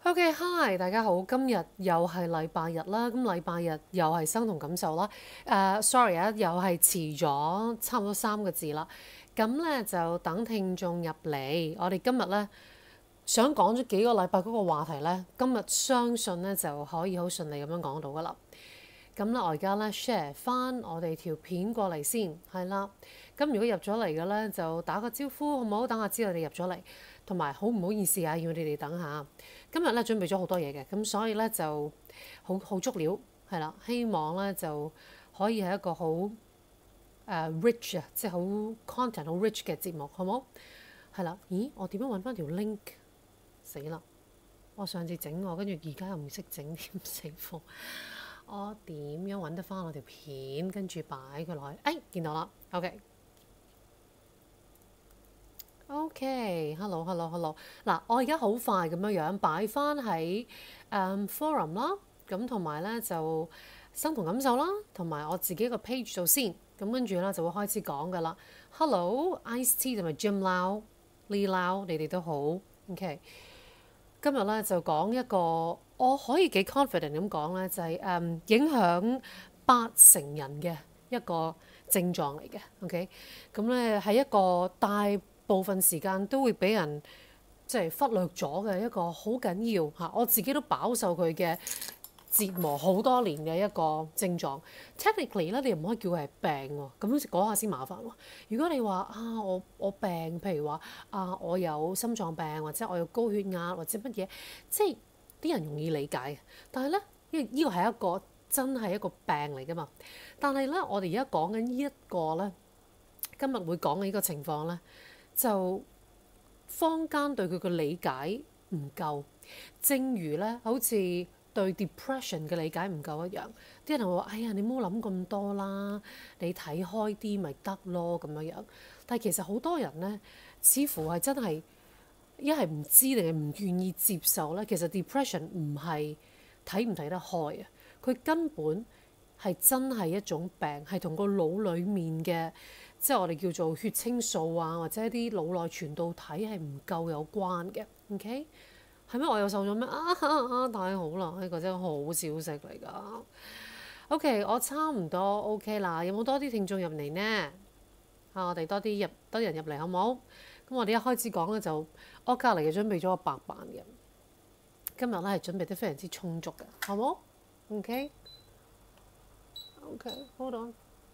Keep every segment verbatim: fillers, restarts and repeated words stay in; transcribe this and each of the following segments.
OK，Hi，大家好，今日又係禮拜日啦，咁禮拜日又係生同感受啦。誒、sorry 啊，又係遲咗差唔多三個字啦。咁咧就等聽眾入嚟，我哋今日咧想講咗幾個禮拜嗰個話題咧，今日相信咧就可以好順利咁樣講到噶啦。咁咧，我而家咧 share 翻我哋條片過嚟先，係啦。咁如果入咗嚟嘅咧，就打個招呼好唔好？等我知道你入咗嚟，同埋好唔好意思啊，要你哋等下。今日咧準備咗好多嘢嘅，咁所以咧就好好足料，係啦。希望咧就可以係一個好誒、uh, rich 啊，即係好 content 好 rich 嘅節目，好唔好？係啦。咦，我點樣揾翻條 link？死啦！我上次整我，跟住而家又唔識整，點死火！我點樣揾得翻我條片，跟住擺佢落去？哎，見到啦。OK。OK，hello，hello，hello。嗱，我而家好快咁樣樣擺翻喺誒 forum 啦，咁同埋咧就生同感受啦，同埋我自己個 page 度先，咁跟住咧就會開始講噶啦。Hello，Ice T 同埋 Jim Lau、Lee Lau，你哋都好。OK，今日咧就講一個我可以幾 confident 咁講咧，就係、是、誒、嗯、影響八成人嘅一個症狀嚟嘅。OK，咁咧係一個大部分時間都會俾人即係忽略咗嘅一個好緊要嚇，我自己都飽受佢嘅折磨好多年嘅一個症狀。Technically 咧，你唔可以叫佢係病喎，咁講下先麻煩喎。如果你話啊，我我病，譬如話啊，我有心臟病或者我有高血壓或者乜嘢，即係啲人容易理解。但係咧，呢呢個係一個真係一個病嚟㗎嘛。但係咧，我哋而家講緊呢一個咧，今日會講嘅呢個情況咧。就坊間對佢嘅理解唔夠，正如咧好似對 depression 嘅理解唔夠一樣。啲人會話：哎呀，你唔好諗咁多啦，你睇開啲咪得咯咁樣樣。但係其實好多人咧，似乎係真係一係唔知定係唔願意接受咧。其實 depression 唔係睇唔睇得開啊，佢根本係真係一種病，係同個腦裡面嘅。即係我哋叫做血清素啊，或者一啲腦內傳導體係唔夠有關嘅。OK， 係咩？我又受咗咩啊？啊，太好啦！呢個真係好消息嚟㗎。OK，我差唔多 OK 啦。有冇多啲聽眾入嚟呢？啊，我哋多啲入多人入嚟好唔好？咁我哋一開始講咧就，我隔離就準備咗個白板嘅。今日咧係準備得非常之充足嘅，好冇 ？OK，OK，hold on。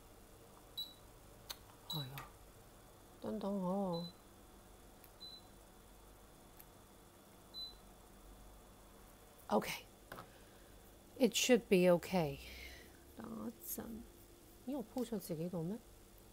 係啊，等等我。OK，it should be OK。等一陣，咦？我 post 咗自己度咩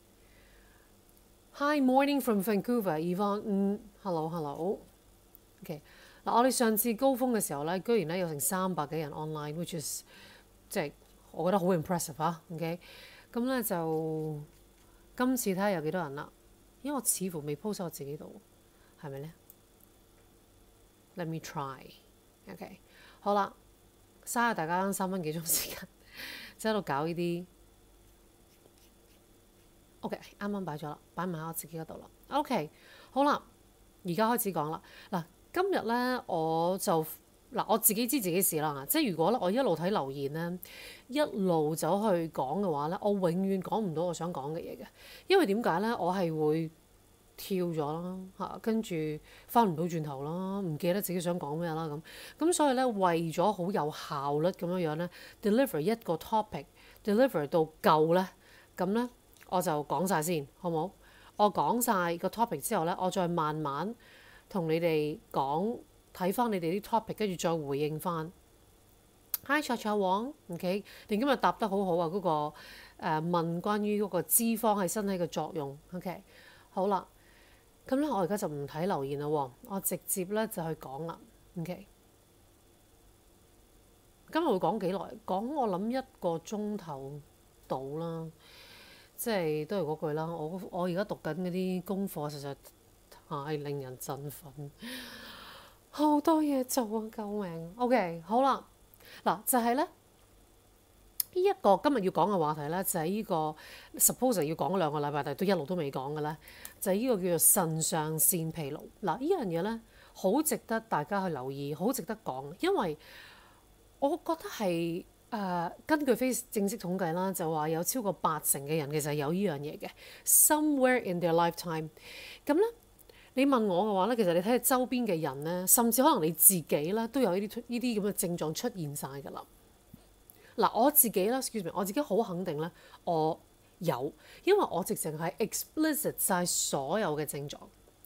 ？Hi morning from Vancouver，Yvonne。嗯，hello，hello。OK，嗱，我哋上次高峰嘅時候咧，居然咧有成三百幾人 online，which is 即係我覺得好 impressive 啊。OK，咁咧就。今次睇下有幾多人啦，因為我似乎未 post 我自己度，係咪呢？ Let me try。OK， 好啦，嘥下大家三分幾鐘時間，即係喺度搞呢啲。OK， 啱啱擺咗啦，擺埋喺我自己嗰度啦。OK， 好啦，而家開始講啦。嗱，今日呢，我就。嗱，我自己知自己事啦，即係如果咧我一路睇留言咧，一路走去講嘅話咧，我永遠講唔到我想講嘅嘢嘅，因為點解咧？我係會跳咗啦嚇，跟住翻唔到轉頭啦，唔記得自己想講咩啦咁，咁所以咧為咗好有效率咁樣樣咧，deliver 一個 topic，deliver 到夠咧，咁咧我就講晒先，好冇？我講晒個 topic 之後咧，我再慢慢同你哋講。睇翻你哋啲 topic，跟住再回應翻。Hi 卓卓王，OK，你今日答得好好啊！嗰、那個誒、呃、問關於嗰個脂肪喺身體嘅作用，OK，好啦，咁咧我而家就唔睇留言啦，我直接咧就去講啦，OK。今日會講幾耐？講我諗一個鐘頭到啦，即係都係嗰句啦。我我而家讀緊嗰啲功課，實在太令人振奮。好多嘢做啊！救命。OK， 好啦，嗱就係咧， 呢一個今日要講嘅話題咧，就係呢個 suppose 要講兩個禮拜，但係都一路都未講嘅咧，就係呢個叫做腎上腺疲勞。嗱，呢樣嘢咧好值得大家去留意，好值得講，因為我覺得係誒、呃、根據非正式統計啦，就話有超過八成嘅人其實有呢樣嘢嘅，somewhere in their lifetime。咁咧，你問我嘅話咧，其實你睇下周邊嘅人咧，甚至可能你自己咧都有呢啲呢啲咁嘅症狀出現晒㗎啦。嗱，我自己啦 excuse me，我自己好肯定咧，我有，因為我直情係 explicit 晒所有嘅症狀，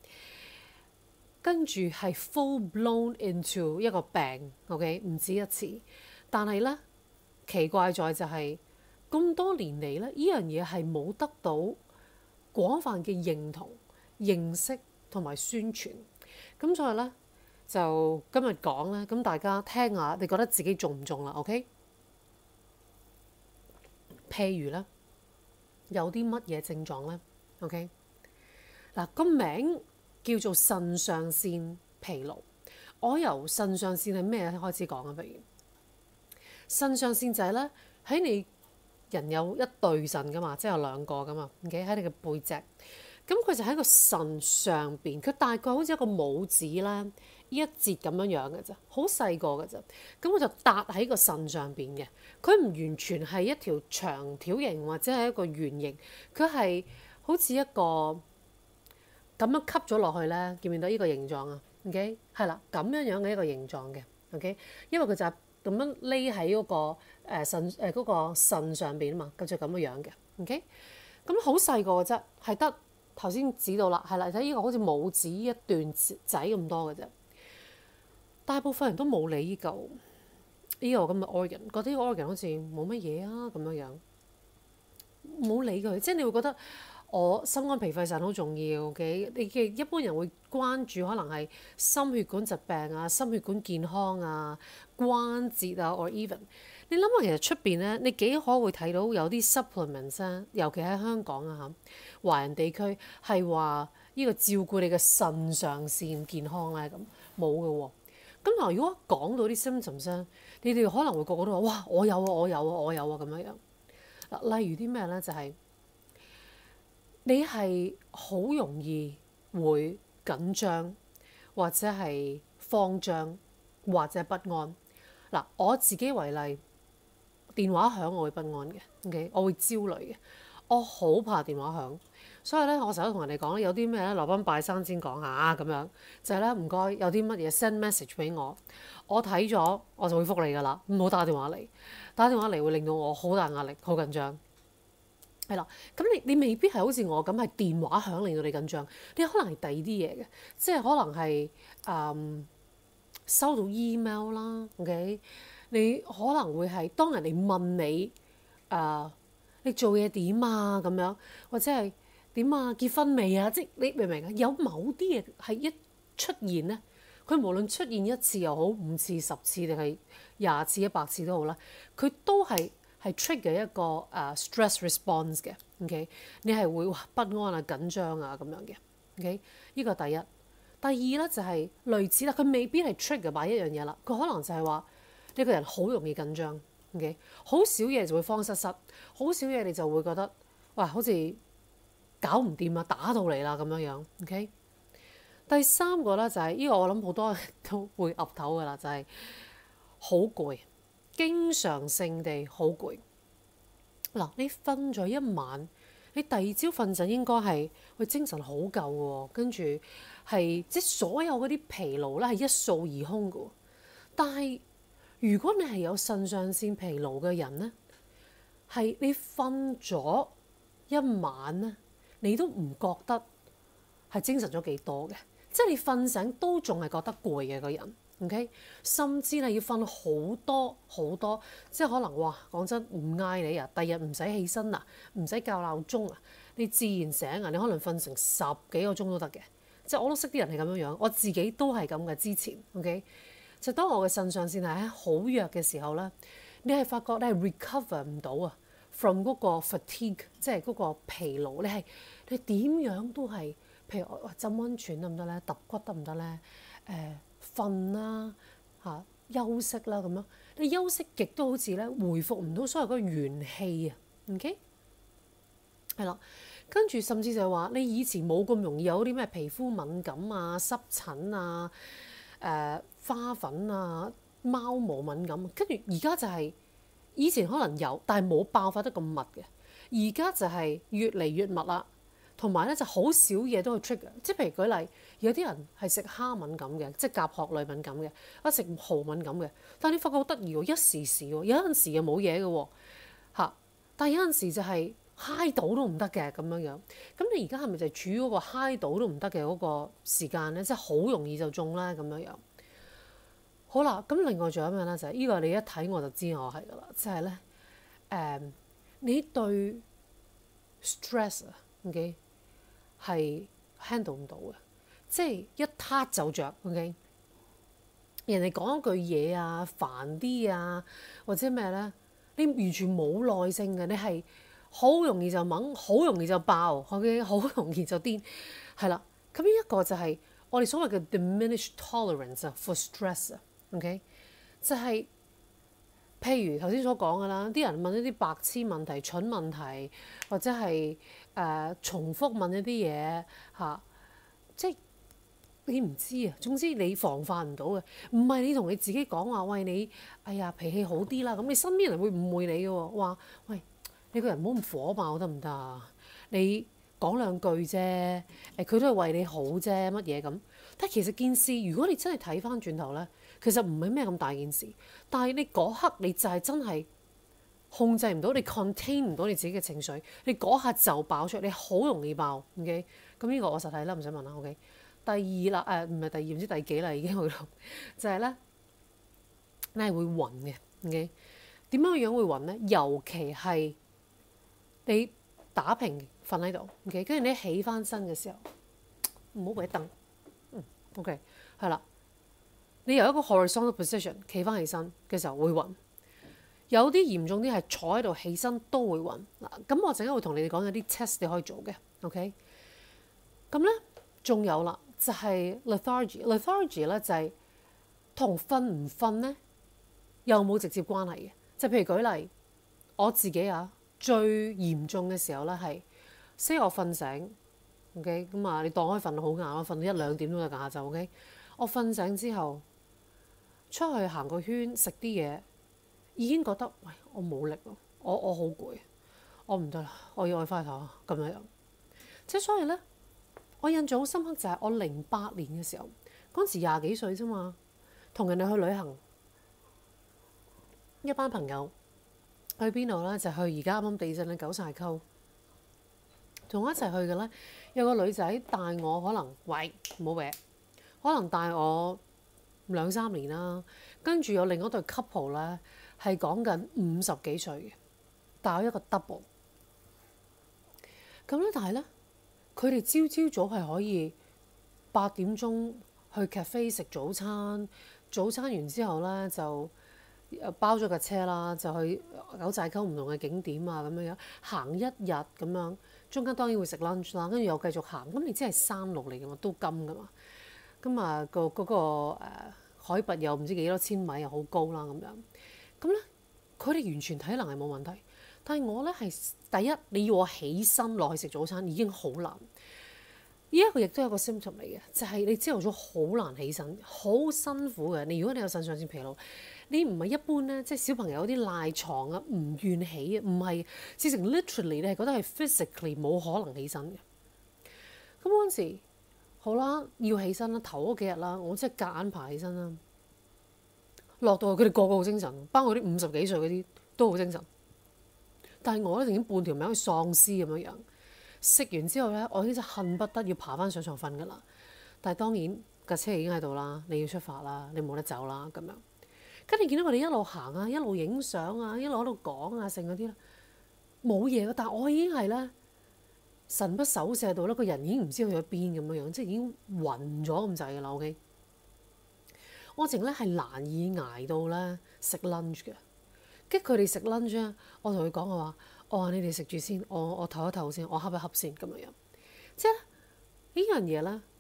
跟住係 full blown into 一個病 ，OK， 唔止一次。但係咧，奇怪在就係、是、咁多年嚟咧，呢樣嘢係冇得到廣泛嘅認同、認識同埋宣傳。咁所以咧，就今日講咧，咁大家聽下，你覺得自己中唔中啦 ？OK？譬如咧，有啲乜嘢症狀咧 ？OK，嗱，個名叫做腎上腺疲勞。我由腎上腺係咩開始講啊？不如腎上腺就係咧，喺你人有一對腎噶嘛，即係有兩個噶嘛。OK，喺你嘅背脊，咁佢就喺個腎上邊，佢大概好似一個拇指啦，呢一節咁樣樣嘅啫，好細個嘅啫。咁佢就搭喺個腎上邊嘅，佢唔完全係一條長條形或者係一個圓形，佢係好似一個咁樣吸咗落去咧，見唔見到呢個形狀啊 ？OK， 係啦，咁樣樣嘅一個形狀嘅 OK， 因為佢就係咁樣匿喺嗰個誒腎誒嗰個腎上邊啊嘛，咁就咁樣樣嘅 OK，咁好細個嘅啫，係得頭先指到啦，係啦，睇呢個好似拇指一段仔咁多嘅啫。大部分人都冇理呢嚿呢個咁嘅 organ，覺得呢個 organ 好似冇乜嘢啊咁樣樣，冇理佢，即係你會覺得我心肝脾肺腎好重要嘅。你嘅一般人會關注可能係心血管疾病啊、心血管健康啊、關節啊，or even 你諗下其實出邊咧，你幾可會睇到有啲 supplements 咧，尤其喺香港啊嚇華人地區係話呢個照顧你嘅腎上腺健康咧，咁冇嘅喎。咁嗱，如果講到啲 symptoms 咧，你哋可能會個個都話：哇，我有啊，我有啊，我有啊咁樣樣。嗱，例如啲咩咧？就係、是、你係好容易會緊張，或者係慌張，或者不安。嗱，我自己為例，電話響我會不安嘅 ，OK， 我會焦慮嘅，我好怕電話響。所以咧，我成日都同人哋講咧，有啲咩咧，留返拜山先講下咁樣，就係咧唔該，有啲乜嘢 send message 俾我，我睇咗我就會覆你噶啦，唔好打電話嚟，打電話嚟會令到我好大壓力，好緊張。係啦，咁你你未必係好似我咁係電話響令到你緊張，你可能係第二啲嘢嘅，即係可能係誒、嗯、收到 email 啦 ，OK， 你可能會係當人哋問你誒、呃、你做嘢點啊咁樣，或者係。點啊？結婚未啊？即係你明唔明啊？有某啲嘢係一出現咧，佢無論出現一次又好，五次、十次定係廿次、一百次都好啦，佢都係係 trigger 一個誒、uh, stress response 嘅。OK，你係會哇不安啊、緊張啊咁樣嘅。OK，呢個第一。第二咧就係、是、類似啦，佢未必係 trigger by 一樣嘢啦，佢可能就係話呢個人好容易緊張。OK，好少嘢就會慌失失，好少嘢你就會覺得哇好似〜搞唔掂啊！打到嚟啦咁樣樣，OK。第三個咧就係、是、呢、這個我諗好多人都會岌頭噶啦，就係好攰，經常性地好攰。嗱，你瞓咗一晚，你第二朝瞓醒應該係會精神好夠喎，跟住係即係所有嗰啲疲勞咧係一掃而空嘅。但係如果你係有腎上腺疲勞嘅人咧，係你瞓咗一晚咧。你都唔覺得係精神咗幾多嘅，即係你瞓醒都仲係覺得攰嘅個人 ，OK？甚至係要瞓好多好多，即係可能哇講真唔嗌你啊，第日唔使起身啊，唔使校鬧鐘啊，你自然醒啊，你可能瞓成十幾個鐘都得嘅，即係我都識啲人係咁樣樣，我自己都係咁嘅之前 ，OK？就當我嘅腎上腺係喺好弱嘅時候咧，你係發覺你係 recover 唔到啊。from 嗰個 fatigue， 即係嗰個疲勞，你係你點樣都係，譬如我浸溫泉得唔得咧？揼骨得唔得咧？誒瞓啦嚇， 休息啦咁樣。你休息極都好似咧回復唔到所謂嗰個元氣啊。OK，係啦。跟住甚至就係話，你以前冇咁容易有啲咩皮膚敏感啊、濕疹啊、誒、呃、花粉啊、貓毛敏感，跟住而家就係、是、以前可能有，但係冇爆發得咁密嘅。而家就係越嚟越密啦，同埋咧就好少嘢都去 trigger。即係譬如舉例，有啲人係食蝦敏感嘅，即係甲殼類敏感嘅，啊食蠔敏感嘅。但係你發覺好得意喎，一時時喎，有陣時又冇嘢嘅喎嚇，但係有陣時就係、是。嗨到都唔得嘅咁樣樣，咁你而家係咪就係處於嗰個嗨到都唔得嘅嗰個時間咧？即係好容易就中咧咁樣樣。好啦，咁另外仲有咩咧？就係、是、呢個你一睇我就知我係噶啦，即係咧誒，你對 stress 啊，OK 係 handle 唔到嘅，即係一撻就着 OK。人哋講一句嘢啊，煩啲啊，或者咩咧，你完全冇耐性嘅，你係。好容易就猛，好容易就爆，OK，好容易就癲，係啦。咁呢一個就係我哋所謂嘅 diminished tolerance for stress 啊，OK，就係譬如頭先所講嘅啦，啲人問一啲白痴問題、蠢問題，或者係誒、呃、重複問一啲嘢嚇，即係你唔知啊。總之你防範唔到嘅，唔係你同你自己講話，喂你，哎呀脾氣好啲啦，咁你身邊人會誤會你嘅喎，話喂。你個人唔好咁火爆得唔得啊？你講兩句啫，誒佢都係為你好啫，乜嘢咁？但係其實件事，如果你真係睇翻轉頭咧，其實唔係咩咁大件事。但係你嗰刻你就係真係控制唔到，你 contain 唔到你自己嘅情緒，你嗰下就爆出嚟，你好容易爆。OK，咁呢個我實睇啦，唔使問啦。OK，第二啦，誒唔係第二，唔知第幾啦，已經去到就係、是、咧，你係會暈嘅。OK，點樣樣會暈咧？尤其係你打平瞓喺度，OK，跟住你起翻身嘅時候，唔好俾凳，嗯，OK，係啦。你由一個 horizontal position 企翻起身嘅時候會暈，有啲嚴重啲係坐喺度起身都會暈嗱。咁我陣間會同你哋講有啲 test 你可以做嘅 ，OK。咁咧仲有啦，就係 lethargy，lethargy 咧就係同瞓唔瞓咧又冇直接關係嘅，就譬如舉例我自己啊。最嚴重嘅時候咧係，即係我瞓醒 ，OK，咁啊，你當開瞓到好晏咯，瞓到一兩點都得㗎下晝 OK。我瞓醒之後出去行個圈，食啲嘢，已經覺得喂我冇力咯，我我好攰，我唔得啦，我要去翻頭咁樣樣。即係所以咧，我印象好深刻就係我零八年嘅時候，嗰陣時廿幾歲啫嘛，同人哋去旅行，一班朋友。去邊度咧？就去而家啱啱地震嘅九寨溝，同我一齊去嘅咧，有個女仔帶我，可能喂冇搲，可能帶我兩三年啦。跟住有另一對 couple 咧，係講緊五十幾歲嘅，帶我一個 double。咁咧，但係咧，佢哋朝朝早係可以八點鐘去 cafe 食早餐，早餐完之後咧就。包咗架車啦，就去九寨溝唔同嘅景點啊，咁樣樣行一日咁樣，中間當然會食 lunch 啦，跟住又繼續行。咁你知係山路嚟嘅嘛，都金噶嘛。咁啊、個嗰、個、呃、海拔又唔知幾多千米，又好高啦咁樣。咁咧，佢哋完全體能係冇問題，但係我咧係第一，你要我起身落去食早餐已經好難。呢一個亦都有個 symptom 嚟嘅，就係、是、你朝頭早好難起身，好辛苦嘅。你如果你有腎上腺疲勞，你唔係一般咧，即係小朋友有啲賴床啊，唔願起啊，唔係，直情 literally 你係覺得係 physically 冇可能起身嘅。咁嗰陣時，好啦，要起身啦，頭嗰幾日啦，我即係夾硬爬起身啦。落到去佢哋個個好精神，包括啲五十幾歲嗰啲都好精神。但係我咧已經半條命好似喪屍咁樣樣。食完之後咧，我已經就恨不得要爬翻上床瞓㗎啦。但係當然架車已經喺度啦，你要出發啦，你冇得走啦咁樣。跟住見到我哋一路行啊，一路影相啊，一路喺度講啊，剩嗰啲啦，冇嘢嘅。但係我已經係咧神不守舍到咧，個人已經唔知去咗邊咁樣樣，即係已經暈咗咁滯㗎啦。OK，我淨咧係難以捱到咧食 lunch 嘅。跟住佢哋食 lunch 咧，我同佢講我話。我話你哋食住先，我我唞一唞先，我瞌一瞌先咁樣樣。即係呢樣嘢咧，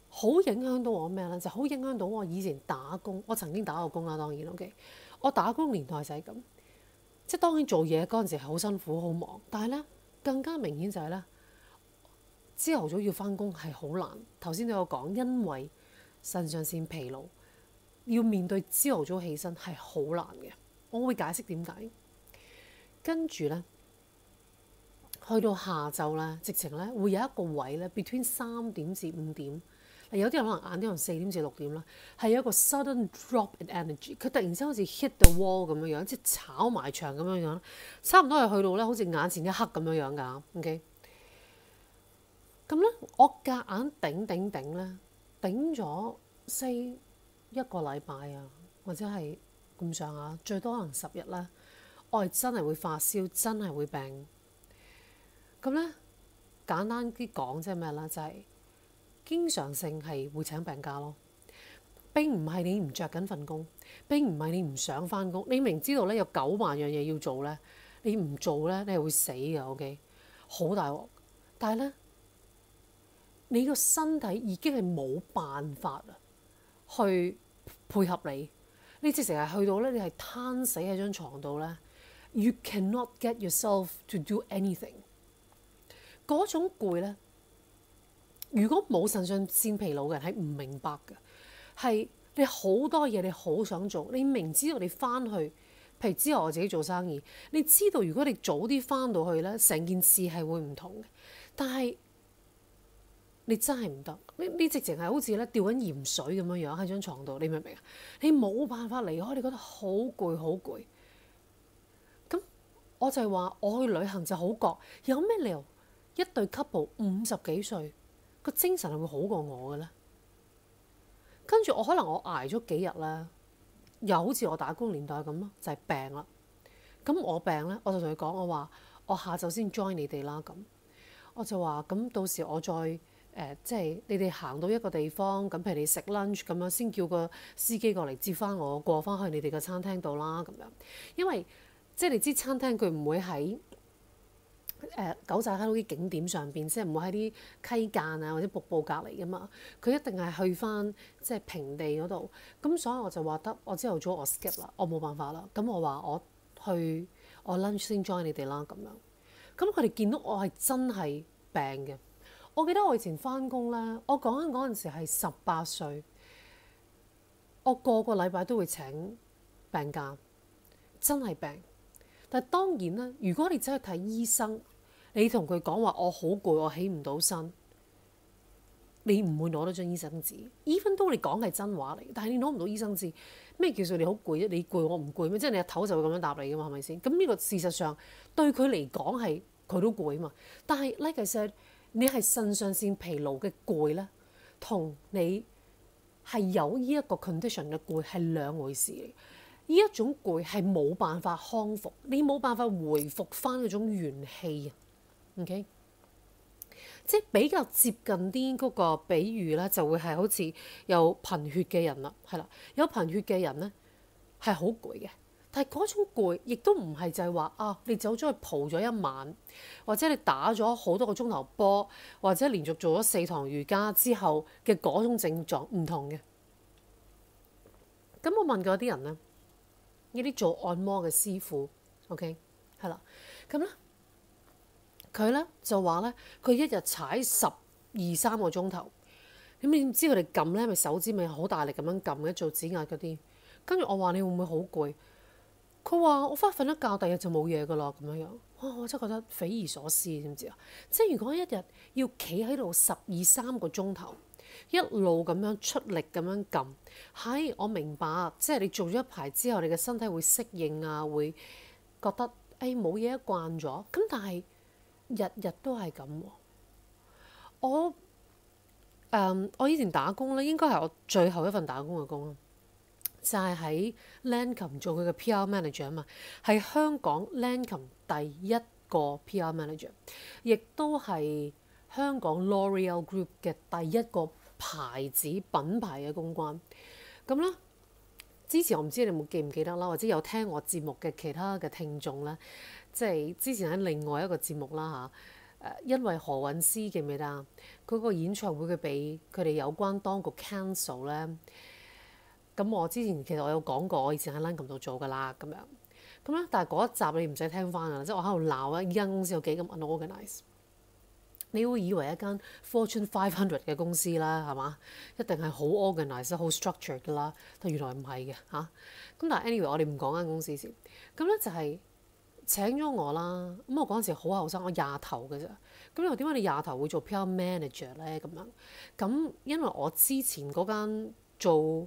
好影響到我咩咧？就好影響到我以前打工。我曾經打過工啦，當然 OK。我打工年代就係咁，即係當然做嘢嗰陣時係好辛苦、好忙，但係咧更加明顯就係咧，朝頭早要翻工係好難。頭先都有講，因為腎上腺疲勞，要面對朝頭早起身係好難嘅。我會解釋點解。跟住咧，去到下晝咧，直情咧會有一個位咧，between 三點至五點。有啲人可能晏啲，可能四點至六點啦，係有一個 sudden drop in energy。佢突然之間好似 hit the wall 咁樣樣，即係炒埋牆咁樣樣，差唔多係去到咧，好似眼前一黑咁樣樣㗎。OK，咁咧我夾硬頂頂頂咧，頂咗 say 一個禮拜啊，或者係咁上下，最多可能十日啦。我係真係會發燒，真係會病。咁咧簡單啲講，即係咩啦？就係、是、經常性係會請病假咯。並唔係你唔着緊份工，並唔係你唔想返工。你明知道咧有九萬樣嘢要做咧，你唔做咧，你係會死㗎。OK，好大鑊。但係咧，你個身體已經係冇辦法啊，去配合你。你直情係去到咧，你係攤死喺張床度咧。You cannot get yourself to do anything。嗰種攰咧，如果冇腎上腺疲勞嘅人係唔明白嘅，係你好多嘢你好想做，你明知道你翻去，譬如之後我自己做生意，你知道如果你早啲翻到去咧，成件事係會唔同嘅，但係你真係唔得，你你直情係好似咧吊緊鹽水咁樣樣喺張床度，你明唔明啊？你冇辦法離開，你覺得好攰好攰。咁我就係話，我去旅行就好覺，有咩理由一對 couple 五十幾歲個精神係會好過我嘅咧？跟住我可能我捱咗幾日咧，又好似我打工年代咁咯，就係病啦。咁我病咧，我就同佢講，我話我下晝先 join 你哋啦。咁我就話咁到時我再誒、呃，即係你哋行到一個地方，咁譬如你食 lunch 咁樣，先叫個司機過嚟接翻我過翻去你哋嘅餐廳度啦。咁樣，因為即係你知餐廳佢唔會喺誒、呃、九寨溝啲景點上邊，即係唔會喺啲溪澗啊或者瀑布隔離噶嘛。佢一定係去翻即係平地嗰度。咁所以我就話得，我朝頭早我 skip 啦，我冇辦法啦。咁我話我去我 lunch 先 join 你哋啦。咁樣，咁佢哋見到我係真係病嘅。我記得我以前翻工咧，我講緊嗰陣時係十八歲，我個個禮拜都會請病假，真係病。但係當然啦，如果你走去睇醫生，你同佢講話我好攰，我起唔到身，你唔會攞到張醫生紙。even 都你講係真話嚟，但係你攞唔到醫生紙。咩叫做你好攰啫？你攰我唔攰咩？即係你阿頭就會咁樣答你噶嘛？係咪先？咁呢個事實上對佢嚟講係佢都攰嘛。但係 like I said，你係腎上腺疲勞嘅攰咧，同你係有呢一個 condition 嘅攰係兩回事嚟。呢一種攰係冇辦法康復，你冇辦法回復翻嗰種元氣啊。OK，即係比較接近啲嗰個比喻咧，就會係好似有貧血嘅人啦，係啦，有貧血嘅人咧係好攰嘅，但係嗰種攰亦都唔係就係話啊，你走咗去蒲咗一晚，或者你打咗好多個鐘頭波，或者連續做咗四堂瑜伽之後嘅嗰種症狀唔同嘅。咁我問過啲人咧。呢啲做按摩嘅師傅 ，OK， 係啦，咁咧佢咧就話咧，佢一日踩十二三個鐘頭，咁你唔知佢哋撳咧，咪手指咪好大力咁樣撳嘅，做指壓嗰啲。跟住我話你會唔會好攰？佢話我翻去瞓一覺，第二日就冇嘢噶啦，咁樣樣。哇！我真係覺得匪夷所思，知唔知啊？即係如果一日要企喺度十二三個鐘頭。一路咁樣出力咁樣撳，係我明白，即係你做咗一排之後，你嘅身體會適應啊，會覺得誒冇嘢慣咗。咁但係日日都係咁喎。我誒、嗯、我以前打工咧，應該係我最後一份打工嘅工啦，就係喺 Lancome 做佢嘅 P R manager 啊嘛，係香港 Lancome 第一個 P R manager，亦都係香港 L'Oreal Group 嘅第一個牌子品牌嘅公關。咁咧，之前我唔知你有冇記唔記得啦，或者有聽我節目嘅其他嘅聽眾咧，即係之前喺另外一個節目啦誒，因為何韻詩記唔記得啊？嗰個演唱會佢俾佢哋有關當局 cancel 咧。咁我之前其實我有講過，我以前喺 Langham 度做㗎啦，咁樣咁咧。但係嗰一集你唔使聽翻㗎，即係我喺度鬧一間公司有幾咁 unorganized。你會以為一間 Fortune five hundred 嘅公司啦，係嘛？一定係好 organized、好 structured 㗎啦，但原來唔係嘅嚇。咁但係 anyway，我哋唔講間公司先。咁咧就係請咗我啦。咁我嗰陣時好後生，我廿頭嘅啫。咁又點解你廿頭會做 P R manager 咧？咁樣咁因為我之前嗰間做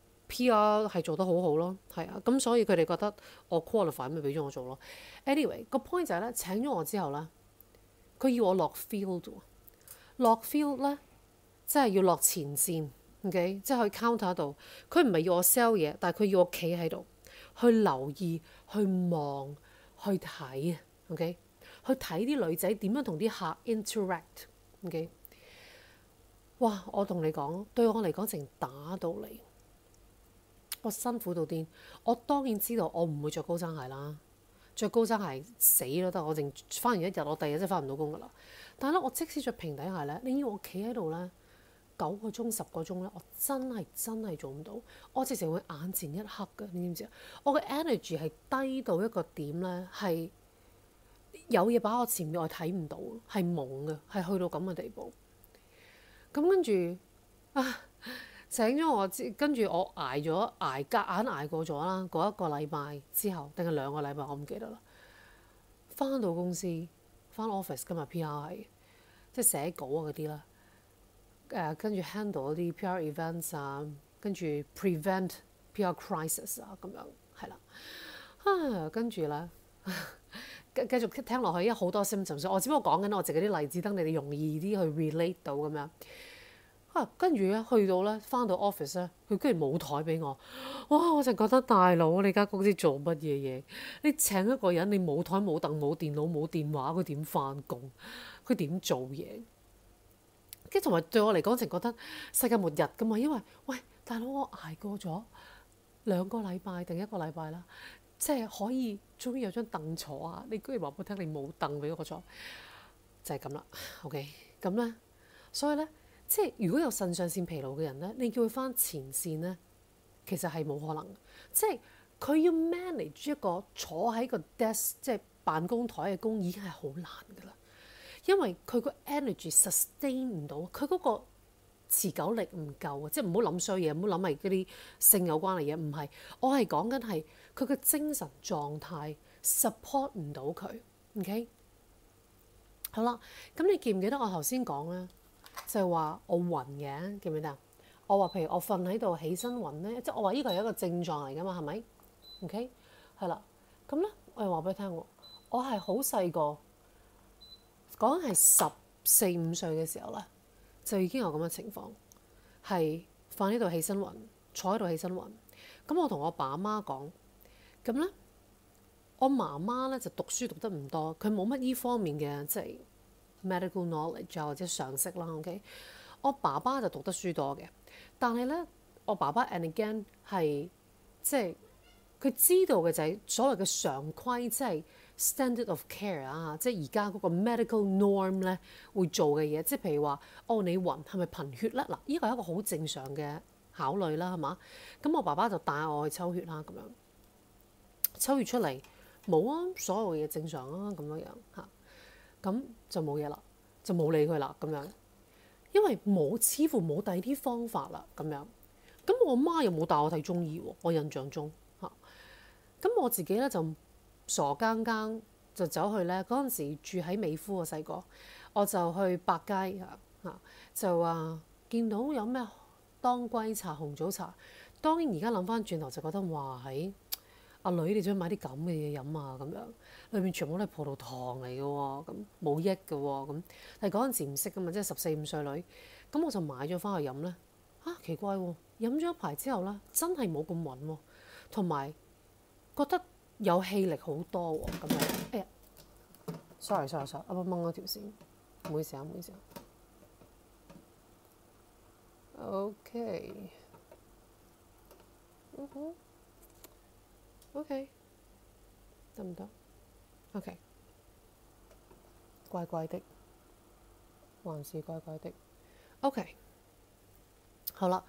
P R 係做得好好咯，係啊。咁所以佢哋覺得我 qualify，咪俾咗我做咯。anyway，個 point 就係咧，請咗我之後咧。佢要我落 field 喎，落 field 咧，即係要落前線，OK，即係去 counter 度。佢唔係要我 sell 嘢，但係佢要我企喺度，去留意、去望、去睇，OK，去睇啲女仔點樣同啲客 interact，OK。哇！我同你講，對我嚟講，成打到嚟，我辛苦到癲。我當然知道我唔會着高踭鞋啦。着高踭鞋死都得，我淨翻完一日，我第二日真係翻唔到工㗎啦。但係咧，我即使着平底鞋咧，你要我企喺度咧九個鐘、十個鐘咧，我真係真係做唔到。我直情會眼前一黑㗎，你知唔知啊？我嘅 energy 係低到一個點咧，係有嘢擺我前面，我睇唔到，係懵嘅，係去到咁嘅地步。咁跟住啊，請咗我之，跟住我捱咗捱夾硬捱過咗啦。嗰一個禮拜之後，定係兩個禮拜，我唔記得啦。翻到公司，翻 office，今日 P R 係即係寫稿啊嗰啲啦。誒，跟住 handle 嗰啲 P R events 啊，跟住 prevent P R crisis 啊，咁樣係啦。啊，跟住咧，繼繼續聽落去，因為好多 symptoms，我只不過講緊我自己啲例子，等你哋容易啲去 relate 到咁樣。啊，跟住咧去到咧，翻到 office 咧，佢居然冇台俾我，哇！我就覺得大佬，你間公司做乜嘢嘢？你請一個人，你冇台冇凳冇電腦冇電話，佢點翻工？佢點做嘢？跟住同埋對我嚟講，淨覺得世界末日㗎嘛，因為喂大佬，我捱過咗兩個禮拜定一個禮拜啦，即係可以終於有張凳坐啊！你居然話俾我聽，你冇凳俾我坐，就係咁啦。OK，咁咧，所以咧。即係如果有腎上腺疲勞嘅人咧，你叫佢翻前線咧，其實係冇可能。即係佢要 manage 一個坐喺個 desk 即係辦公台嘅工已經係好難㗎啦，因為佢個 energy sustain 唔到，佢嗰個持久力唔夠啊！即係唔好諗衰嘢，唔好諗係嗰啲性有關嘅嘢，唔係。我係講緊係佢嘅精神狀態 support 唔到佢。OK， 好啦，咁你記唔記得我頭先講咧？就係話我暈嘅，記唔記得啊？我話譬如我瞓喺度起身暈咧，即係我話呢個係一個症狀嚟㗎嘛，係咪 ？OK， 係啦。咁咧，我又話俾你聽喎，我係好細個，講緊係十四五歲嘅時候咧，就已經有咁嘅情況，係瞓喺度起身暈，坐喺度起身暈。咁我同我爸媽講，咁咧，我媽媽咧就讀書讀得唔多，佢冇乜依方面嘅即係medical knowledge 或者常識啦。OK， 我爸爸就讀得書多嘅，但係咧，我爸爸 and again 係即係佢知道嘅就係所謂嘅常規，即係 standard of care 啊，即係而家嗰個 medical norm 咧會做嘅嘢，即係譬如話哦，你暈係咪貧血咧？嗱，呢個係一個好正常嘅考慮啦，係嘛？咁我爸爸就帶我去抽血啦，咁樣抽血出嚟冇啊，所有嘢正常啊，咁樣樣嚇。咁就冇嘢啦，就冇理佢啦咁樣，因為冇似乎冇第二啲方法啦咁樣。咁我媽又冇帶我睇中醫喎，我印象中嚇。咁我自己咧就傻更更就走去咧，嗰陣時住喺美孚啊，細個我就去百佳嚇嚇，就話見到有咩當歸茶、紅棗茶。當然而家諗翻轉頭就覺得哇喺阿女你想買啲咁嘅嘢飲啊咁樣。裏面全部都係葡萄糖嚟嘅喎，咁冇益嘅喎，咁但係嗰陣時唔識噶嘛，即係十四五歲女，咁我就買咗翻去飲咧。啊，奇怪喎，飲咗一排之後咧，真係冇咁暈喎，同埋覺得有氣力好多喎，咁樣。哎呀 ，sorry sorry sorry，啱啱掹咗條線，唔好意思啊，唔好意思啊。OK，嗯哼 ，OK，得唔得？OK，怪怪的。 還是怪怪的。OK， 好啦，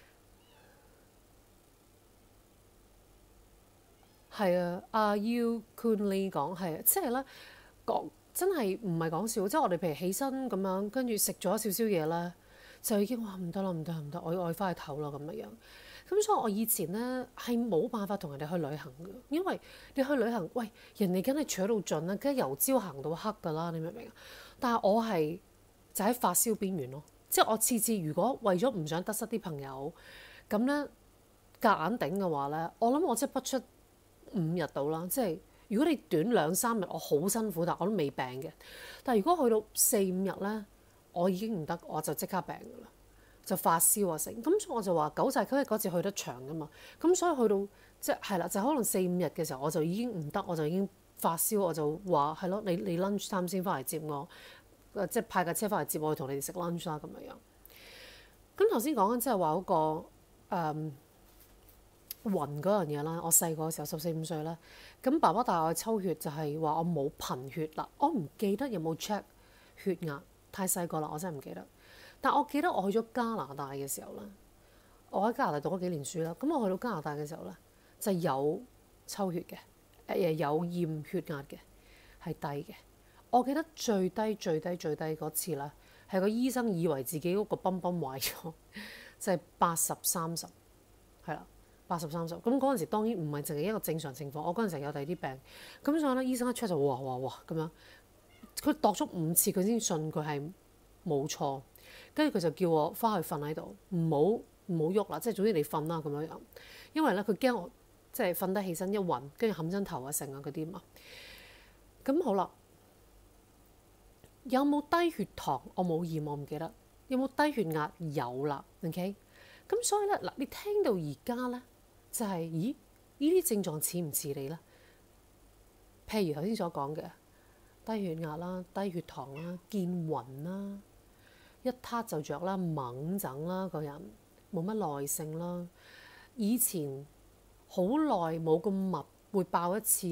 係啊，阿 U Kunli 講係啊，即係咧講真係唔係講笑，即係我哋譬如起身咁樣，跟住食咗少少嘢咧，就已經哇唔得啦，唔得唔得，我要我要翻去唞啦咁樣樣。咁所以我以前咧係冇辦法同人哋去旅行嘅，因為你去旅行，喂人哋梗係坐到盡啦，梗係由朝行到黑㗎啦，你明唔明啊？但係我係就喺發燒邊緣咯，即係我次次如果為咗唔想得失啲朋友，咁咧夾硬頂嘅話咧，我諗我即係不出五日到啦，即係如果你短兩三日，我好辛苦，但我都未病嘅。但係如果去到四五日咧，我已經唔得，我就即刻病㗎啦。就發燒啊成，咁所以我就話九寨溝嗰次去得長㗎嘛，咁所以去到即係係啦，就可能四五日嘅時候我就已經唔得，我就已經發燒，我就話係咯，你你 lunch time 先翻嚟接我，即係派架車翻嚟接我去同你哋食 lunch 啦咁樣樣。咁頭先講緊即係話嗰個誒、嗯、暈嗰樣嘢啦，我細個嘅時候十四五歲啦，咁爸爸帶我去抽血就係話我冇貧血啦，我唔記得有冇 check 血壓，太細個啦，我真係唔記得。但我記得我去咗加拿大嘅時候咧，我喺加拿大讀咗幾年書啦。咁我去到加拿大嘅時候咧，就有抽血嘅，誒有驗血壓嘅，係低嘅。我記得最低最低最低嗰次咧，係個醫生以為自己嗰個泵泵壞咗，就係八十三十，係啦，八十三十。咁嗰陣時當然唔係淨係一個正常情況，我嗰陣時有第二啲病，咁所以咧醫生一 check 就哇哇哇咁樣，佢度咗五次佢先信佢係冇錯。跟住佢就叫我翻去瞓喺度，唔好唔好喐啦，即係總之你瞓啦咁樣樣。因為咧佢驚我即係瞓得起身一暈，跟住冚親頭啊成啊嗰啲嘛。咁好啦，有冇低血糖？我冇驗，我唔記得。有冇低血壓？有啦。OK。咁所以咧嗱，你聽到而家咧就係、是，咦？呢啲症狀似唔似你咧？譬如頭先所講嘅低血壓啦、低血糖啦、見暈啦。一撻就着啦，猛整啦，個人冇乜耐性啦。以前好耐冇咁密會爆一次